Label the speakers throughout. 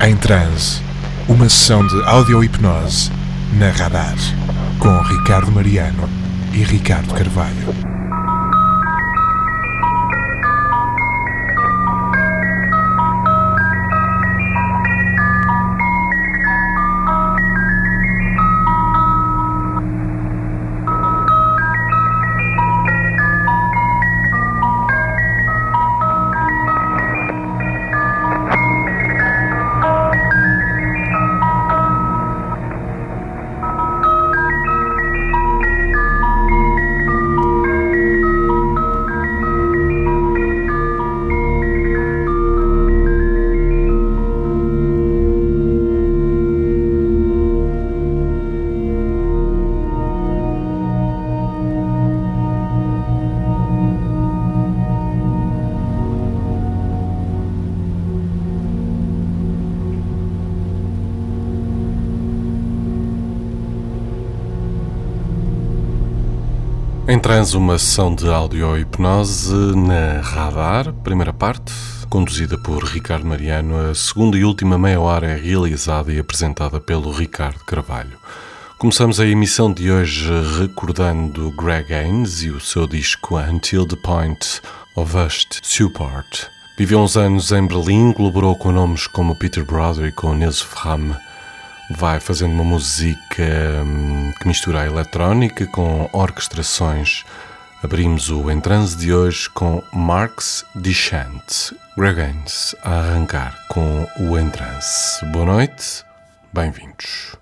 Speaker 1: Em Transe, uma sessão de audio-hipnose na Radar, com Ricardo Mariano e Ricardo Carvalho.
Speaker 2: Em Transe, uma sessão de audio-hipnose na Radar, primeira parte, conduzida por Ricardo Mariano. A segunda e última meia hora é realizada e apresentada pelo Ricardo Carvalho. Começamos a emissão de hoje recordando Greg Haynes e o seu disco Until the Point of Used Support. Viveu uns anos em Berlim, colaborou com nomes como Peter Brother e com Nils Fram. Vai fazendo uma música que mistura a eletrónica com orquestrações. Abrimos o Em Transe de hoje com Marx Dichant. Greg Haynes a arrancar com o Em Transe. Boa noite, bem-vindos.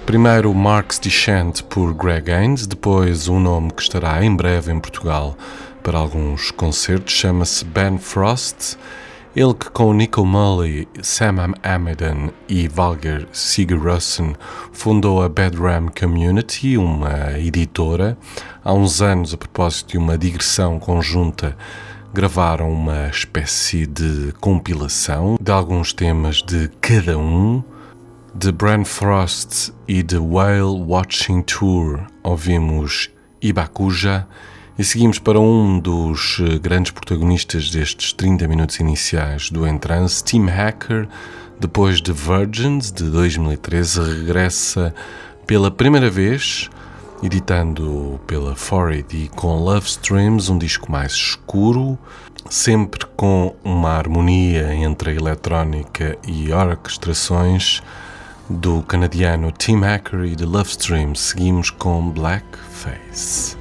Speaker 2: Primeiro Marks Descent por Greg Haynes, depois um nome que estará em breve em Portugal para alguns concertos, chama-se Ben Frost. Ele que com Nico Mulley, Sam Amidon e Valger Sigurðsson fundou a Bedram Community, uma editora. Há uns anos, a propósito de uma digressão conjunta, gravaram uma espécie de compilação de alguns temas de cada um. De Ben Frost e de Whale Watching Tour ouvimos Ibakuja e seguimos para um dos grandes protagonistas destes 30 minutos iniciais do Entrance, Tim Hacker. Depois de Virgins, de 2013, regressa pela primeira vez, editando pela 4AD com Love Streams, um disco mais escuro, sempre com uma harmonia entre a eletrónica e orquestrações do canadiano Tim Hacker e de Love Streams. Seguimos com Blackface.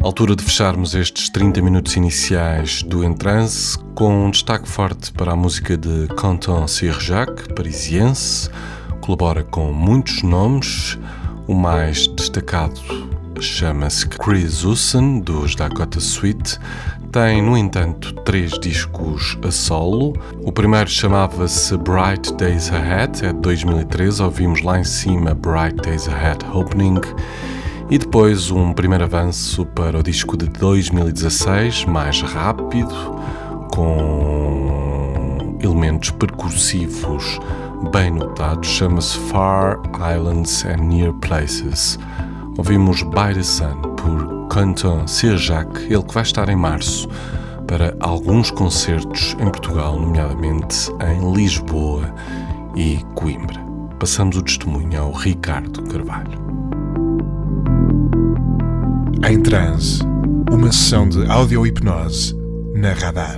Speaker 2: Altura de fecharmos estes 30 minutos iniciais do Entrance com um destaque forte para a música de Quentin Sirjac, parisiense. Colabora com muitos nomes. O mais destacado chama-se Chris Husson, dos Dakota Suite. Tem, no entanto, 3 discos a solo. O primeiro chamava-se Bright Days Ahead, é de 2013. Ouvimos lá em cima Bright Days Ahead Opening. E depois um primeiro avanço para o disco de 2016, mais rápido, com elementos percussivos bem notados, chama-se Far Islands and Near Places. Ouvimos By the Sun, por Quentin Sirjac, ele que vai estar em março para alguns concertos em Portugal, nomeadamente em Lisboa e Coimbra. Passamos o testemunho ao Ricardo Carvalho.
Speaker 1: Em Transe, uma sessão de audio-hipnose na Radar.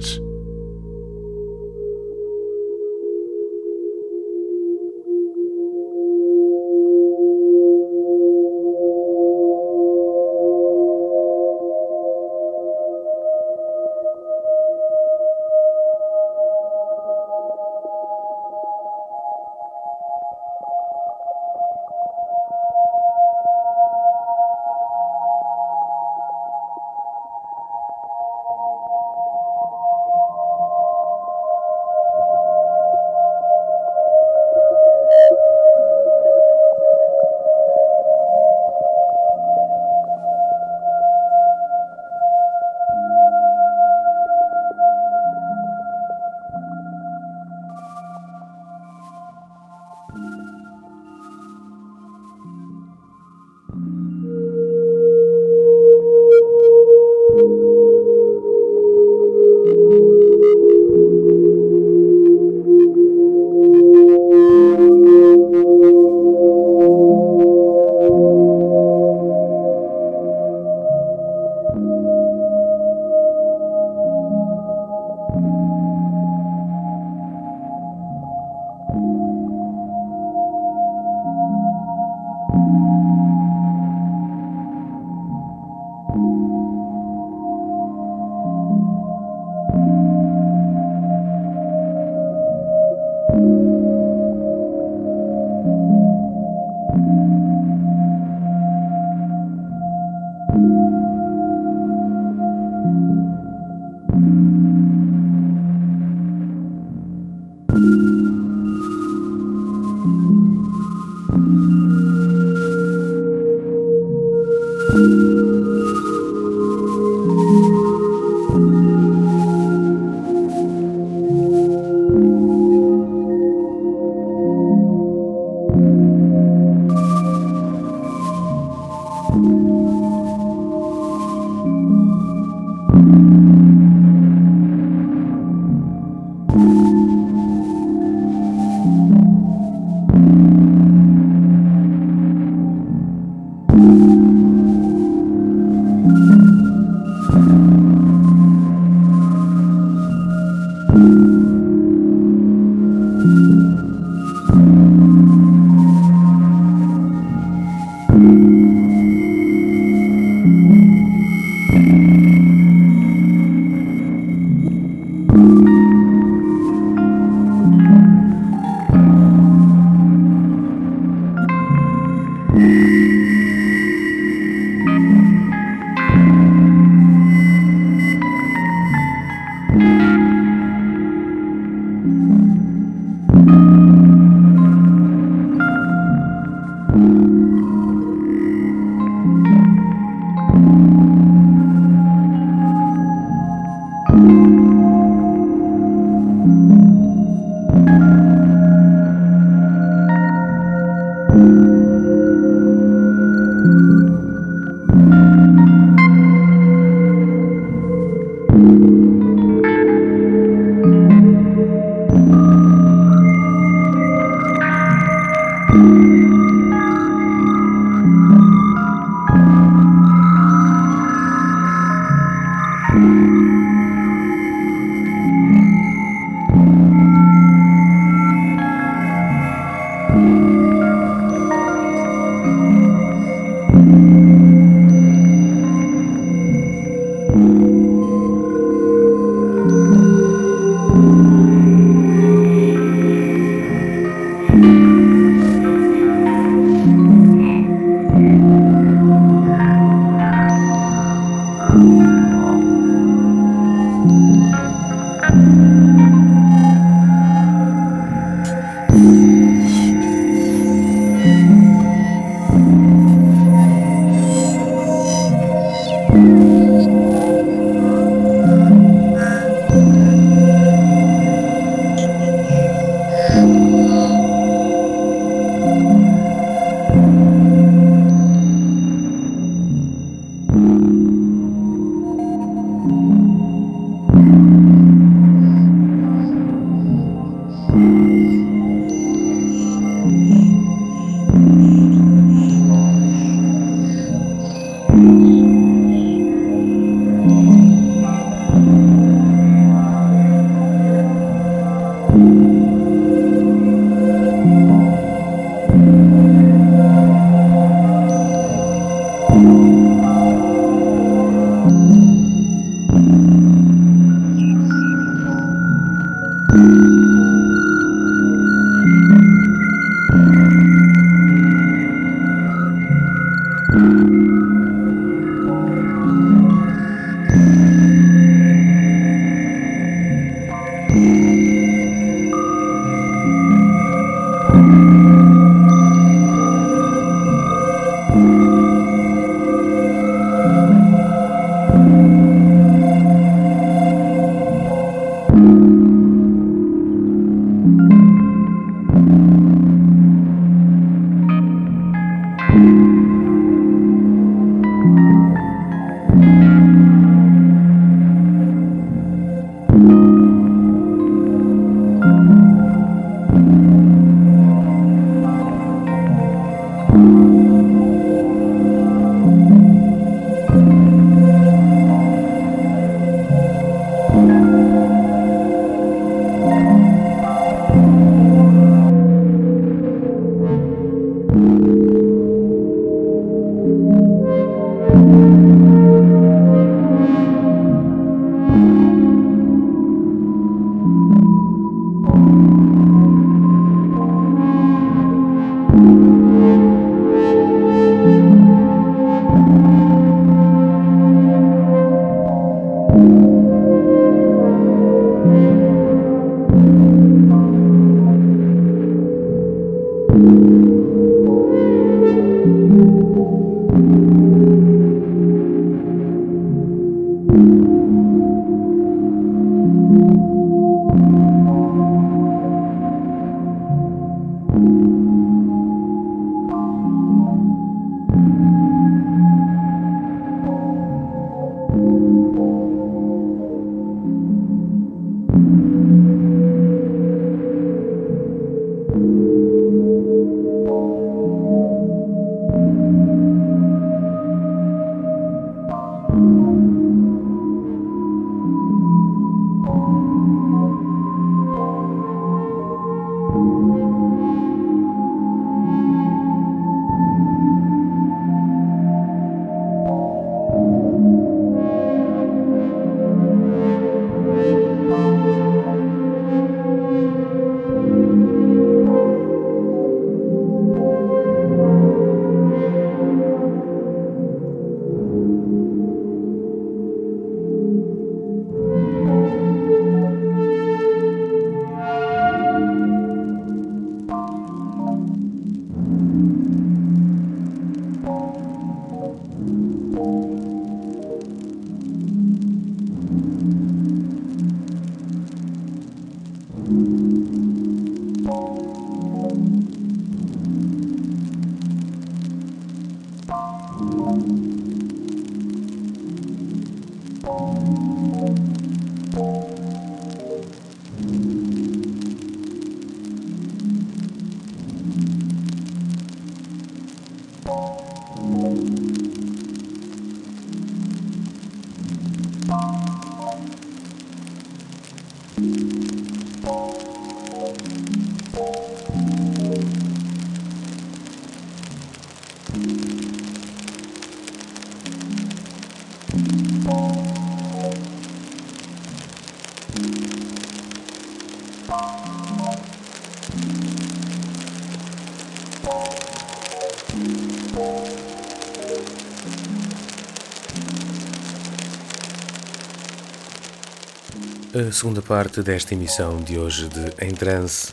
Speaker 3: A segunda parte desta emissão de hoje de Em Trance,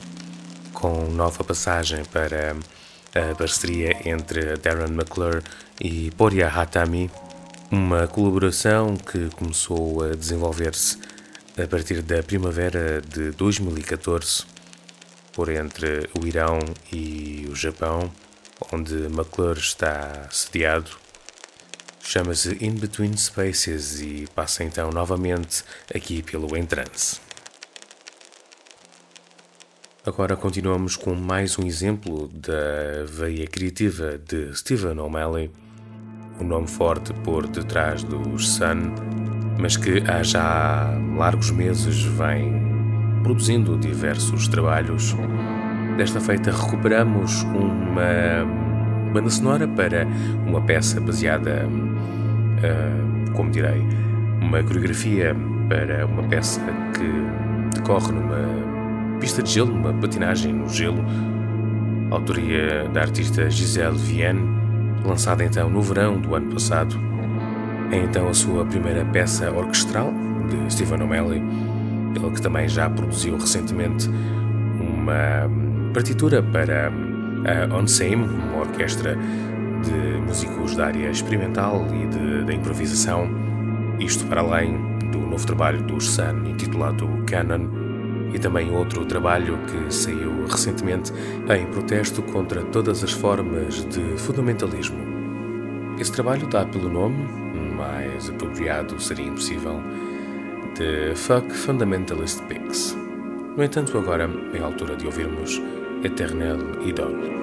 Speaker 3: com nova passagem para a parceria entre Darren McClure e Porya Hatami, uma colaboração que começou a desenvolver-se a partir da primavera de 2014, por entre o Irão e o Japão, onde McClure está sediado. Chama-se In Between Spaces e passa então novamente aqui pelo Em Trance. Agora continuamos com mais um exemplo da veia criativa de Stephen O'Malley, um nome forte por detrás dos Sun, mas que há já largos meses vem produzindo diversos trabalhos. Desta feita recuperamos uma banda sonora para uma peça baseada, como direi, uma coreografia para uma peça que decorre numa pista de gelo, numa patinagem no gelo, autoria da artista Gisèle Vienne, lançada então no verão do ano passado. É então a sua primeira peça orquestral de Stephen O'Malley, ele que também já produziu recentemente uma partitura para a OnSame, uma orquestra de músicos da área experimental e da improvisação, isto para além do novo trabalho dos Sun intitulado Canon, e também outro trabalho que saiu recentemente em protesto contra todas as formas de fundamentalismo. Esse trabalho dá pelo nome, mais apropriado seria impossível, The Fuck Fundamentalist Pigs. No entanto, agora é a altura de ouvirmos Éternelle Idole.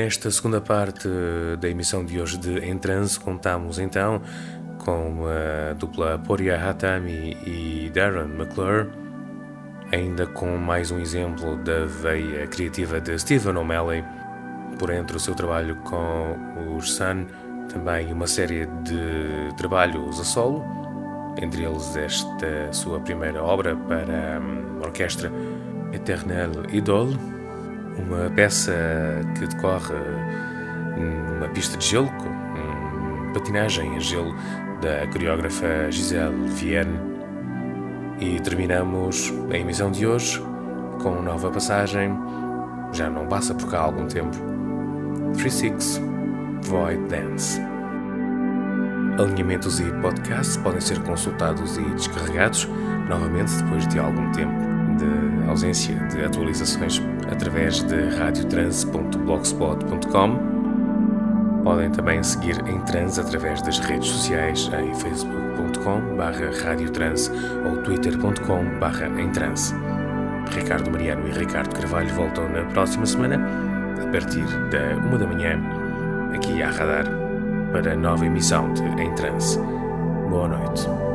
Speaker 3: Nesta segunda parte da emissão de hoje de Em Transe, contamos então com a dupla Portia Hatami e Darren McClure, ainda com mais um exemplo da veia criativa de Stephen O'Malley, por entre o seu trabalho com os Sun, também uma série de trabalhos a solo, entre eles esta sua primeira obra para a orquestra Eternel Idole, uma peça que decorre numa pista de gelo, com patinagem em gelo da coreógrafa Giselle Vienne. E terminamos a emissão de hoje com uma nova passagem, já não passa por cá há algum tempo, 3-6 Void Dance. Alinhamentos e podcasts podem ser consultados e descarregados novamente depois de algum tempo de ausência de atualizações através de radiotrance.blogspot.com. Podem também seguir Em Transe através das redes sociais em facebook.com/radiotrance ou twitter.com/emtranse. Ricardo Mariano e Ricardo Carvalho voltam na próxima semana, a partir da 1 da manhã, aqui à Radar, para a nova emissão de Em Transe. Boa noite.